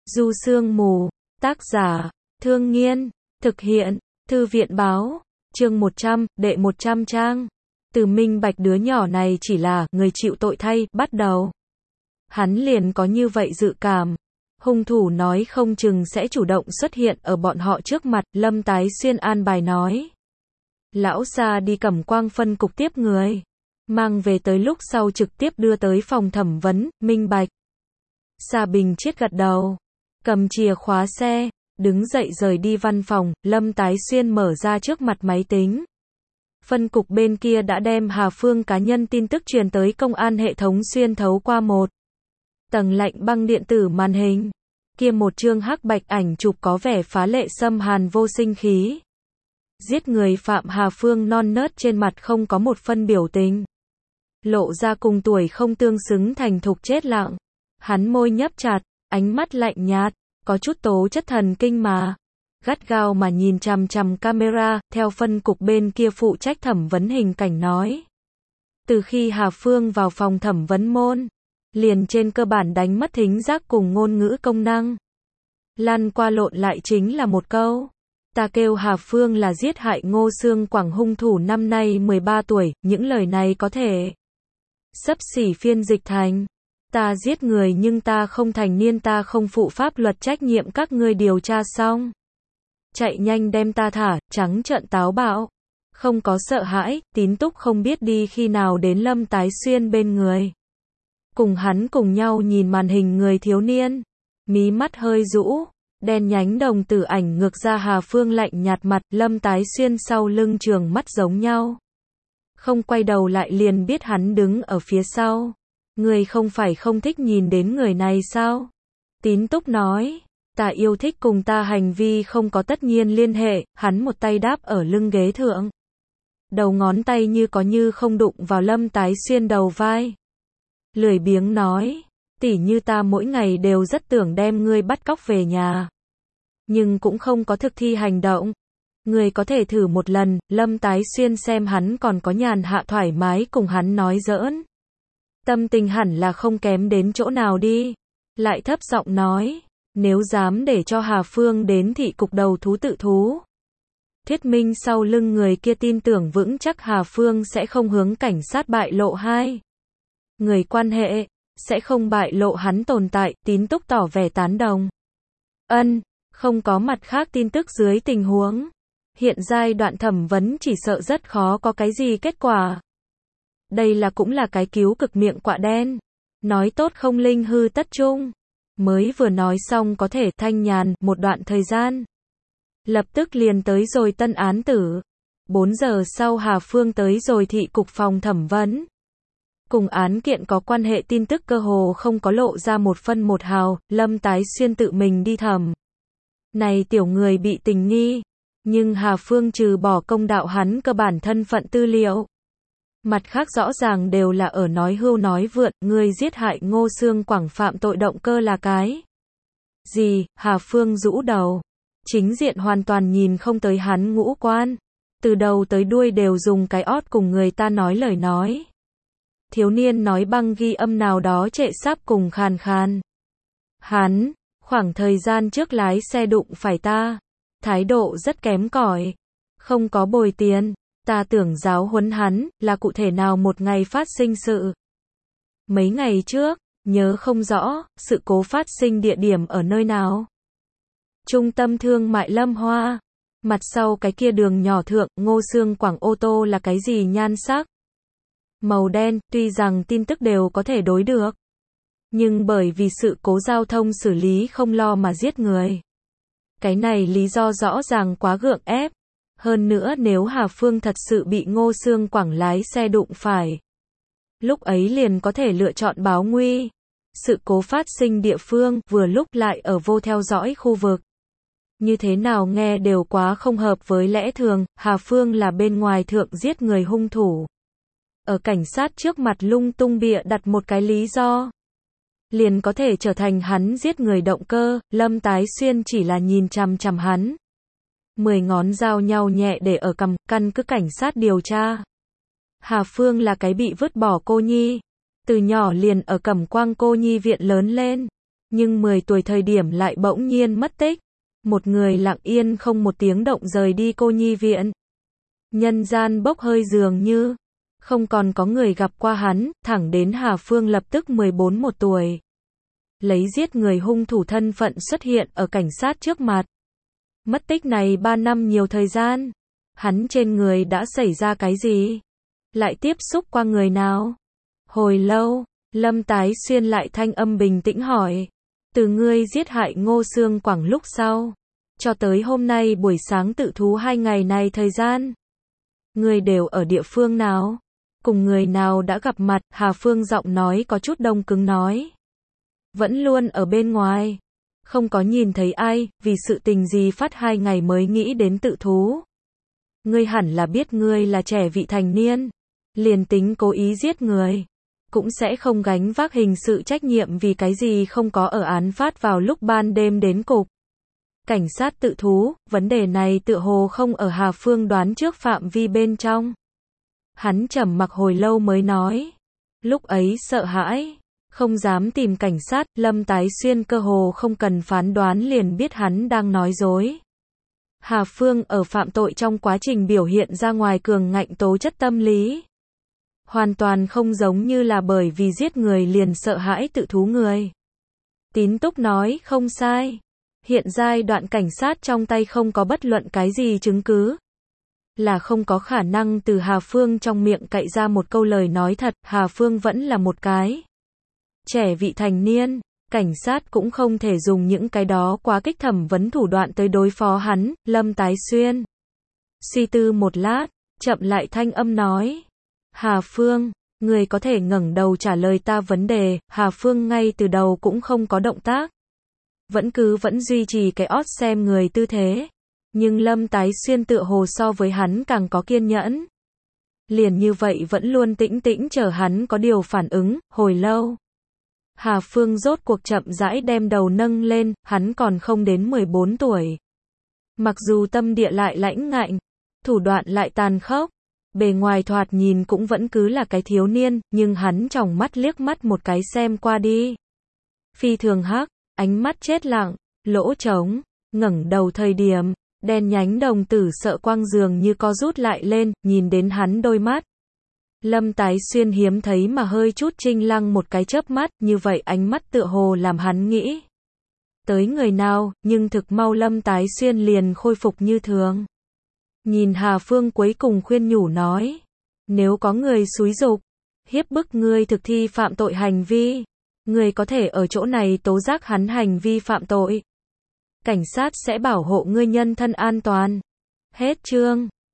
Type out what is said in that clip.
Du Sương Mù, tác giả, Thương Nghiên, thực hiện, Thư viện báo, chương 100, đệ 100 trang. Từ minh bạch đứa nhỏ này chỉ là người chịu tội thay, bắt đầu. Hắn liền có như vậy dự cảm. Hung thủ nói không chừng sẽ chủ động xuất hiện ở bọn họ trước mặt, Lâm Tái Xuyên an bài nói. Lão Sa đi Cẩm Quang phân cục tiếp người. Mang về tới lúc sau trực tiếp đưa tới phòng thẩm vấn, minh bạch. Sa Bình Chiết gật đầu. Cầm chìa khóa xe, đứng dậy rời đi văn phòng, Lâm Tái Xuyên mở ra trước mặt máy tính. Phân cục bên kia đã đem Hà Phương cá nhân tin tức truyền tới công an hệ thống xuyên thấu qua một tầng lạnh băng điện tử màn hình. Kia một chương hắc bạch ảnh chụp có vẻ phá lệ xâm hàn vô sinh khí. Giết người phạm Hà Phương non nớt trên mặt không có một phân biểu tình. Lộ ra cùng tuổi không tương xứng thành thục chết lặng. Hắn môi nhấp chặt, ánh mắt lạnh nhạt, có chút tố chất thần kinh mà. Gắt gao mà nhìn chằm chằm camera, theo phân cục bên kia phụ trách thẩm vấn hình cảnh nói. Từ khi Hà Phương vào phòng thẩm vấn môn, liền trên cơ bản đánh mất thính giác cùng ngôn ngữ công năng. Lăn qua lộn lại chính là một câu. Ta kêu Hà Phương là giết hại Ngô Xương Quảng hung thủ năm nay 13 tuổi, những lời này có thể xấp xỉ phiên dịch thành. Ta giết người nhưng ta không thành niên, ta không phụ pháp luật trách nhiệm, các ngươi điều tra xong. Chạy nhanh đem ta thả, trắng trợn táo bạo. Không có sợ hãi, Tín Túc không biết đi khi nào đến Lâm Tái Xuyên bên người. Cùng hắn cùng nhau nhìn màn hình người thiếu niên. Mí mắt hơi rũ, đen nhánh đồng tử ảnh ngược ra Hà Phương lạnh nhạt mặt, Lâm Tái Xuyên sau lưng trường mắt giống nhau. Không quay đầu lại liền biết hắn đứng ở phía sau. Người không phải không thích nhìn đến người này sao? Tín Túc nói. Ta yêu thích cùng ta hành vi không có tất nhiên liên hệ, hắn một tay đáp ở lưng ghế thượng. Đầu ngón tay như có như không đụng vào Lâm Tái Xuyên đầu vai. Lười biếng nói, tỉ như ta mỗi ngày đều rất tưởng đem ngươi bắt cóc về nhà. Nhưng cũng không có thực thi hành động. Ngươi có thể thử một lần, Lâm Tái Xuyên xem hắn còn có nhàn hạ thoải mái cùng hắn nói giỡn. Tâm tình hẳn là không kém đến chỗ nào đi. Lại thấp giọng nói. Nếu dám để cho Hà Phương đến thị cục đầu thú tự thú. Thuyết minh sau lưng người kia tin tưởng vững chắc Hà Phương sẽ không hướng cảnh sát bại lộ hai người quan hệ, sẽ không bại lộ hắn tồn tại, Tín Túc tỏ vẻ tán đồng. Không có mặt khác tin tức dưới tình huống. Hiện giai đoạn thẩm vấn chỉ sợ rất khó có cái gì kết quả. Đây là cũng là cái cứu cực miệng quạ đen. Nói tốt không linh hư tất trung. Mới vừa nói xong có thể thanh nhàn một đoạn thời gian. Lập tức liền tới rồi tân án tử. 4 giờ sau Hà Phương tới rồi thị cục phòng thẩm vấn. Cùng án kiện có quan hệ tin tức cơ hồ không có lộ ra một phân một hào, Lâm Tái Xuyên tự mình đi thẩm. Này tiểu người bị tình nghi. Nhưng Hà Phương trừ bỏ công đạo hắn cơ bản thân phận tư liệu. Mặt khác rõ ràng đều là ở nói hưu nói vượn, người giết hại Ngô Xương Quảng phạm tội động cơ là cái gì? Hà Phương rũ đầu. Chính diện hoàn toàn nhìn không tới hắn ngũ quan. Từ đầu tới đuôi đều dùng cái ót cùng người ta nói lời nói. Thiếu niên nói băng ghi âm nào đó trệ sáp cùng khàn khàn. Hắn, khoảng thời gian trước lái xe đụng phải ta. Thái độ rất kém cỏi. Không có bồi tiền. Ta tưởng giáo huấn hắn, là cụ thể nào một ngày phát sinh sự. Mấy ngày trước, nhớ không rõ, sự cố phát sinh địa điểm ở nơi nào. Trung tâm thương mại Lâm Hoa. Mặt sau cái kia đường nhỏ thượng, Ngô Xương Quảng ô tô là cái gì nhan sắc? Màu đen, tuy rằng tin tức đều có thể đối được. Nhưng bởi vì sự cố giao thông xử lý không lo mà giết người. Cái này lý do rõ ràng quá gượng ép. Hơn nữa nếu Hà Phương thật sự bị Ngô Xương Quảng lái xe đụng phải. Lúc ấy liền có thể lựa chọn báo nguy. Sự cố phát sinh địa phương, vừa lúc lại ở vô theo dõi khu vực. Như thế nào nghe đều quá không hợp với lẽ thường, Hà Phương là bên ngoài thượng giết người hung thủ. Ở cảnh sát trước mặt lung tung bịa đặt một cái lý do. Liền có thể trở thành hắn giết người động cơ, Lâm Tái Xuyên chỉ là nhìn chằm chằm hắn. 10 ngón giao nhau nhẹ để ở cằm, căn cứ cảnh sát điều tra. Hà Phương là cái bị vứt bỏ cô nhi. Từ nhỏ liền ở Cẩm Quang cô nhi viện lớn lên. nhưng 10 tuổi thời điểm lại bỗng nhiên mất tích. Một người lặng yên không một tiếng động rời đi cô nhi viện. Nhân gian bốc hơi dường như không còn có người gặp qua hắn, thẳng đến Hà Phương lập tức 14 một tuổi. Lấy giết người hung thủ thân phận xuất hiện ở cảnh sát trước mặt. Mất tích này 3 năm nhiều thời gian. Hắn trên người đã xảy ra cái gì? Lại tiếp xúc qua người nào? Hồi lâu, Lâm Tái Xuyên lại thanh âm bình tĩnh hỏi. Từ ngươi giết hại Ngô Xương Quảng lúc sau, cho tới hôm nay buổi sáng tự thú 2 ngày này thời gian. Ngươi đều ở địa phương nào? Cùng người nào đã gặp mặt? Hà Phương giọng nói có chút đông cứng nói. Vẫn luôn ở bên ngoài. Không có nhìn thấy ai, vì sự tình gì phát 2 ngày mới nghĩ đến tự thú. Ngươi hẳn là biết ngươi là trẻ vị thành niên. Liền tính cố ý giết người, cũng sẽ không gánh vác hình sự trách nhiệm vì cái gì không có ở án phát vào lúc ban đêm đến cục. Cảnh sát tự thú, vấn đề này tựa hồ không ở Hà Phương đoán trước phạm vi bên trong. Hắn trầm mặc hồi lâu mới nói. Lúc ấy sợ hãi, không dám tìm cảnh sát, Lâm Tái Xuyên cơ hồ không cần phán đoán liền biết hắn đang nói dối. Hà Phương ở phạm tội trong quá trình biểu hiện ra ngoài cường ngạnh tố chất tâm lý. Hoàn toàn không giống như là bởi vì giết người liền sợ hãi tự thú người. Tín Túc nói không sai. Hiện giai đoạn cảnh sát trong tay không có bất luận cái gì chứng cứ. Là không có khả năng từ Hà Phương trong miệng cậy ra một câu lời nói thật, Hà Phương vẫn là một cái trẻ vị thành niên, cảnh sát cũng không thể dùng những cái đó quá kích thẩm vấn thủ đoạn tới đối phó hắn. Lâm Tái Xuyên suy tư một lát, chậm lại thanh âm nói. Hà Phương, người có thể ngẩng đầu trả lời ta vấn đề. Hà Phương ngay từ đầu cũng không có động tác. Vẫn duy trì cái ót xem người tư thế. Nhưng Lâm Tái Xuyên tựa hồ so với hắn càng có kiên nhẫn. Liền như vậy vẫn luôn tĩnh tĩnh chờ hắn có điều phản ứng, hồi lâu. Hà Phương rốt cuộc chậm rãi đem đầu nâng lên, hắn còn không đến 14 tuổi. Mặc dù tâm địa lại lãnh ngạnh, thủ đoạn lại tàn khốc, bề ngoài thoạt nhìn cũng vẫn cứ là cái thiếu niên, nhưng hắn tròng mắt liếc mắt một cái xem qua đi. Phi thường hắc, ánh mắt chết lặng, lỗ trống, ngẩng đầu thời điểm, đen nhánh đồng tử sợ quang dường như co rút lại lên, nhìn đến hắn đôi mắt. Lâm Tái Xuyên hiếm thấy mà hơi chút trinh lăng một cái chớp mắt, như vậy ánh mắt tựa hồ làm hắn nghĩ tới người nào, nhưng thực mau Lâm Tái Xuyên liền khôi phục như thường. Nhìn Hà Phương cuối cùng khuyên nhủ nói, nếu có người xúi giục, hiếp bức ngươi thực thi phạm tội hành vi, ngươi có thể ở chỗ này tố giác hắn hành vi phạm tội. Cảnh sát sẽ bảo hộ ngươi nhân thân an toàn. Hết chương.